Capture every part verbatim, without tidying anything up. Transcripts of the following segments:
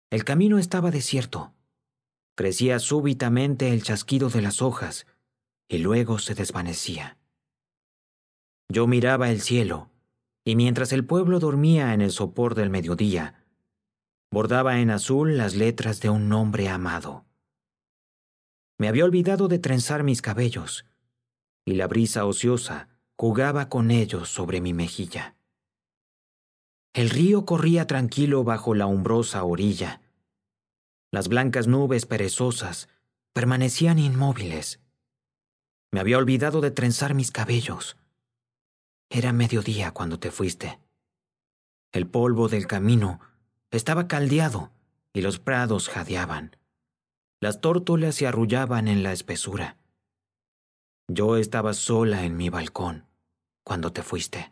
El camino estaba desierto. Crecía súbitamente el chasquido de las hojas y luego se desvanecía. Yo miraba el cielo, y mientras el pueblo dormía en el sopor del mediodía, bordaba en azul las letras de un nombre amado. Me había olvidado de trenzar mis cabellos, y la brisa ociosa jugaba con ellos sobre mi mejilla. El río corría tranquilo bajo la umbrosa orilla. Las blancas nubes perezosas permanecían inmóviles. Me había olvidado de trenzar mis cabellos. Era mediodía cuando te fuiste. El polvo del camino estaba caldeado y los prados jadeaban. Las tórtolas se arrullaban en la espesura. Yo estaba sola en mi balcón cuando te fuiste.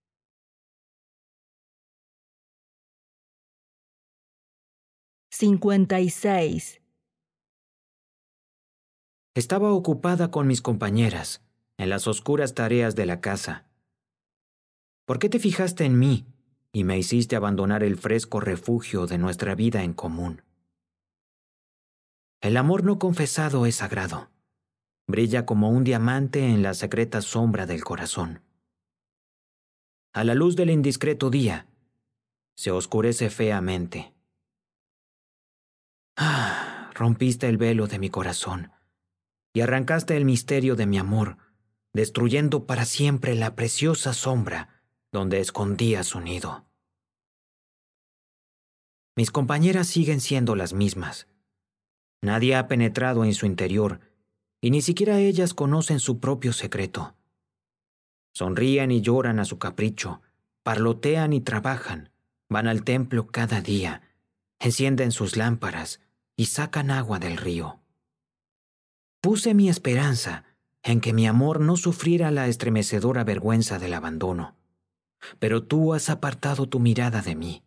cincuenta y seis. Estaba ocupada con mis compañeras en las oscuras tareas de la casa. ¿Por qué te fijaste en mí y me hiciste abandonar el fresco refugio de nuestra vida en común? El amor no confesado es sagrado. Brilla como un diamante en la secreta sombra del corazón. A la luz del indiscreto día, se oscurece feamente. Ah, rompiste el velo de mi corazón y arrancaste el misterio de mi amor, destruyendo para siempre la preciosa sombra donde escondía su nido. Mis compañeras siguen siendo las mismas. Nadie ha penetrado en su interior y ni siquiera ellas conocen su propio secreto. Sonríen y lloran a su capricho, parlotean y trabajan, van al templo cada día, encienden sus lámparas y sacan agua del río. Puse mi esperanza en que mi amor no sufriera la estremecedora vergüenza del abandono, pero tú has apartado tu mirada de mí.